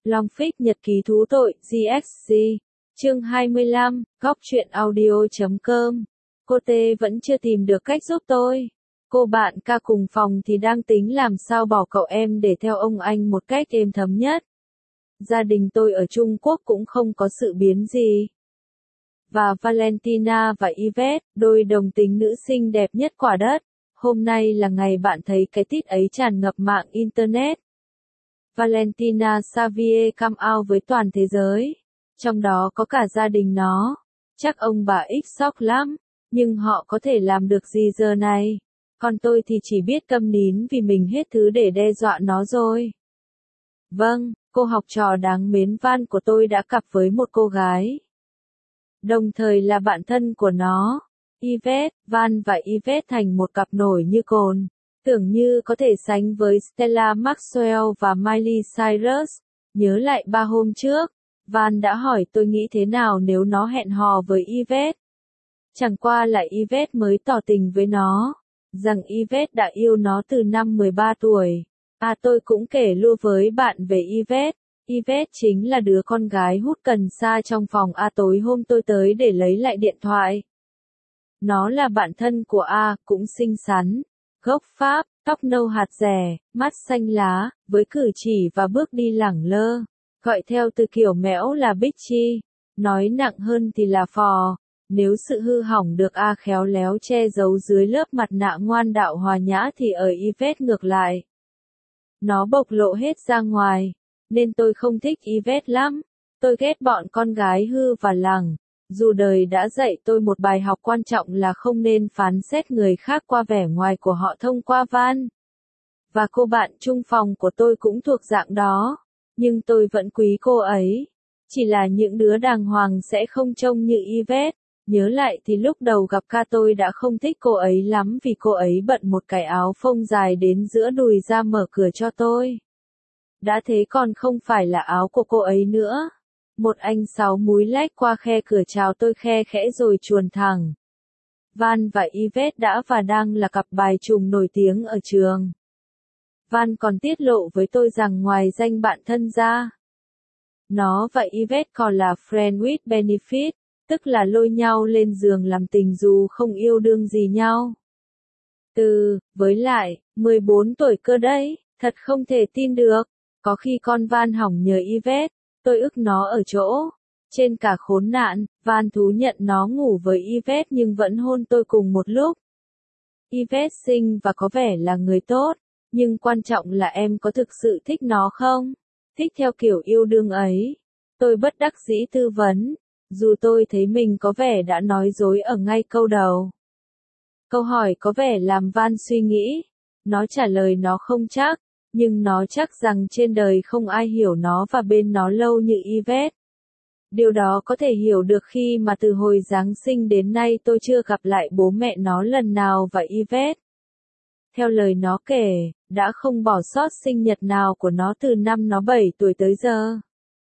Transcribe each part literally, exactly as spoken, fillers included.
Long Fic Nhật ký thú tội, giê ích giê. Chương hai mươi lăm, góc truyện audio chấm com. Cô Tê vẫn chưa tìm được cách giúp tôi. Cô bạn ca cùng phòng thì đang tính làm sao bỏ cậu em để theo ông anh một cách êm thấm nhất. Gia đình tôi ở Trung Quốc cũng không có sự biến gì. Và Valentina và Yvette, đôi đồng tính nữ xinh đẹp nhất quả đất. Hôm nay là ngày bạn thấy cái tít ấy tràn ngập mạng Internet. Valentina Xavier come out với toàn thế giới. Trong đó có cả gia đình nó. Chắc ông bà X sốc lắm. Nhưng họ có thể làm được gì giờ này? Còn tôi thì chỉ biết câm nín vì mình hết thứ để đe dọa nó rồi. Vâng, cô học trò đáng mến Van của tôi đã cặp với một cô gái. Đồng thời là bạn thân của nó. Yvette, Van và Yvette thành một cặp nổi như cồn. Tưởng như có thể sánh với Stella Maxwell và Miley Cyrus. Nhớ lại ba hôm trước, Van đã hỏi tôi nghĩ thế nào nếu nó hẹn hò với Yvette. Chẳng qua là Yvette mới tỏ tình với nó, rằng Yvette đã yêu nó từ năm mười ba tuổi. À tôi cũng kể lua với bạn về Yvette. Yvette chính là đứa con gái hút cần sa trong phòng A tối hôm tôi tới để lấy lại điện thoại. Nó là bạn thân của A, cũng xinh xắn, gốc Pháp, tóc nâu hạt rẻ, mắt xanh lá, với cử chỉ và bước đi lẳng lơ. Gọi theo từ kiểu mẽo là bitchy, nói nặng hơn thì là phò. Nếu sự hư hỏng được A khéo léo che giấu dưới lớp mặt nạ ngoan đạo hòa nhã thì ở Yvette ngược lại. Nó bộc lộ hết ra ngoài, nên tôi không thích Yvette lắm. Tôi ghét bọn con gái hư và lẳng. Dù đời đã dạy tôi một bài học quan trọng là không nên phán xét người khác qua vẻ ngoài của họ thông qua Van. Và cô bạn chung phòng của tôi cũng thuộc dạng đó. Nhưng tôi vẫn quý cô ấy. Chỉ là những đứa đàng hoàng sẽ không trông như Yvette. Nhớ lại thì lúc đầu gặp ca tôi đã không thích cô ấy lắm vì cô ấy bận một cái áo phông dài đến giữa đùi ra mở cửa cho tôi. Đã thế còn không phải là áo của cô ấy nữa. Một anh sáu múi lách qua khe cửa chào tôi khe khẽ rồi chuồn thẳng. Van và Yvette đã và đang là cặp bài trùng nổi tiếng ở trường. Van còn tiết lộ với tôi rằng ngoài danh bạn thân ra, nó và Yvette còn là friend with benefit, tức là lôi nhau lên giường làm tình dù không yêu đương gì nhau. Từ, với lại, mười bốn tuổi cơ đấy, thật không thể tin được. Có khi con Van hỏng nhờ Yvette, tôi ức nó ở chỗ. Trên cả khốn nạn, Van thú nhận nó ngủ với Yvette nhưng vẫn hôn tôi cùng một lúc. Yvette xinh và có vẻ là người tốt, nhưng quan trọng là em có thực sự thích nó không? Thích theo kiểu yêu đương ấy. Tôi bất đắc dĩ tư vấn, dù tôi thấy mình có vẻ đã nói dối ở ngay câu đầu. Câu hỏi có vẻ làm Van suy nghĩ. Nó trả lời nó không chắc, nhưng nó chắc rằng trên đời không ai hiểu nó và bên nó lâu như Yvette. Điều đó có thể hiểu được khi mà từ hồi Giáng sinh đến nay tôi chưa gặp lại bố mẹ nó lần nào và Yvette. Theo lời nó kể, đã không bỏ sót sinh nhật nào của nó từ năm nó bảy tuổi tới giờ.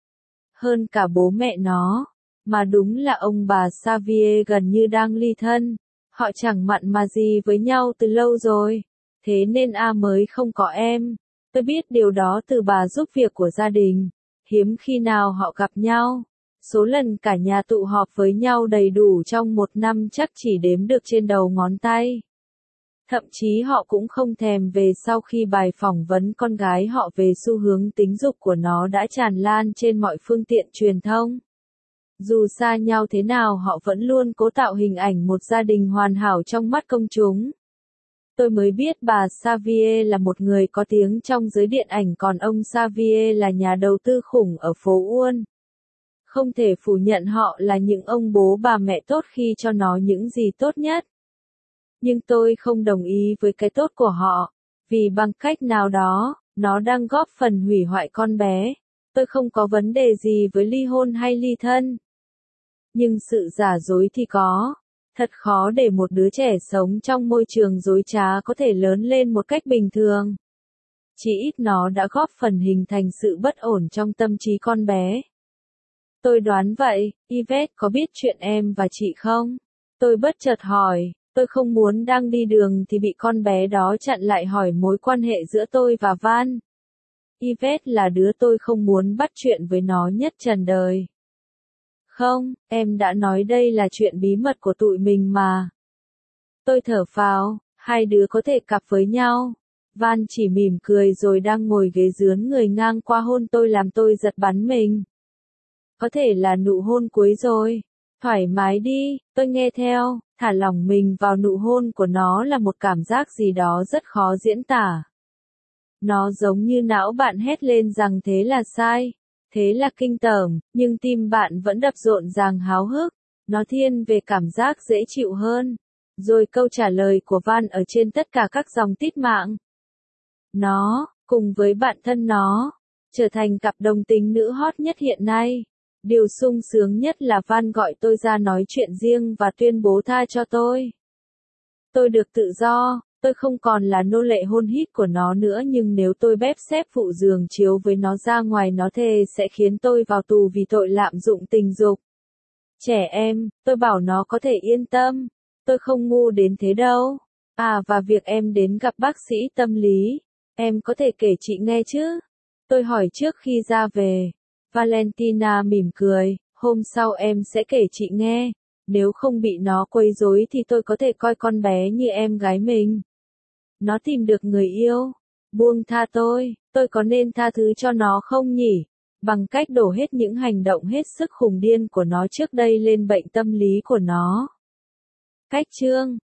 Hơn cả bố mẹ nó, mà đúng là ông bà Xavier gần như đang ly thân. Họ chẳng mặn mà gì với nhau từ lâu rồi, thế nên A mới không có em. Tôi biết điều đó từ bà giúp việc của gia đình. Hiếm khi nào họ gặp nhau. Số lần cả nhà tụ họp với nhau đầy đủ trong một năm chắc chỉ đếm được trên đầu ngón tay. Thậm chí họ cũng không thèm về sau khi bài phỏng vấn con gái họ về xu hướng tính dục của nó đã tràn lan trên mọi phương tiện truyền thông. Dù xa nhau thế nào họ vẫn luôn cố tạo hình ảnh một gia đình hoàn hảo trong mắt công chúng. Tôi mới biết bà Xavier là một người có tiếng trong giới điện ảnh còn ông Xavier là nhà đầu tư khủng ở phố Uôn. Không thể phủ nhận họ là những ông bố bà mẹ tốt khi cho nó những gì tốt nhất. Nhưng tôi không đồng ý với cái tốt của họ, vì bằng cách nào đó, nó đang góp phần hủy hoại con bé. Tôi không có vấn đề gì với ly hôn hay ly thân. Nhưng sự giả dối thì có. Thật khó để một đứa trẻ sống trong môi trường dối trá có thể lớn lên một cách bình thường. Chỉ ít nó đã góp phần hình thành sự bất ổn trong tâm trí con bé. Tôi đoán vậy, Yvette có biết chuyện em và chị không? Tôi bất chợt hỏi, tôi không muốn đang đi đường thì bị con bé đó chặn lại hỏi mối quan hệ giữa tôi và Van. Yvette là đứa tôi không muốn bắt chuyện với nó nhất trần đời. Không, em đã nói đây là chuyện bí mật của tụi mình mà. Tôi thở phào, hai đứa có thể cặp với nhau. Van chỉ mỉm cười rồi đang ngồi ghế dướn người ngang qua hôn tôi làm tôi giật bắn mình. Có thể là nụ hôn cuối rồi. Thoải mái đi, tôi nghe theo, thả lỏng mình vào nụ hôn của nó là một cảm giác gì đó rất khó diễn tả. Nó giống như não bạn hét lên rằng thế là sai, thế là kinh tởm, nhưng tim bạn vẫn đập rộn ràng háo hức. Nó thiên về cảm giác dễ chịu hơn. Rồi câu trả lời của Van ở trên tất cả các dòng tít mạng. Nó, cùng với bạn thân nó, trở thành cặp đồng tính nữ hot nhất hiện nay. Điều sung sướng nhất là Van gọi tôi ra nói chuyện riêng và tuyên bố tha cho tôi. Tôi được tự do, tôi không còn là nô lệ hôn hít của nó nữa, nhưng nếu tôi bép xếp phụ giường chiếu với nó ra ngoài, nó thề sẽ khiến tôi vào tù vì tội lạm dụng tình dục. Trẻ em, tôi bảo nó có thể yên tâm, tôi không ngu đến thế đâu. À, và việc em đến gặp bác sĩ tâm lý, em có thể kể chị nghe chứ? Tôi hỏi trước khi ra về. Valentina mỉm cười, hôm sau em sẽ kể chị nghe. Nếu không bị nó quấy rối thì tôi có thể coi con bé như em gái mình. Nó tìm được người yêu. Buông tha tôi, tôi có nên tha thứ cho nó không nhỉ? Bằng cách đổ hết những hành động hết sức khùng điên của nó trước đây lên bệnh tâm lý của nó. Cách chương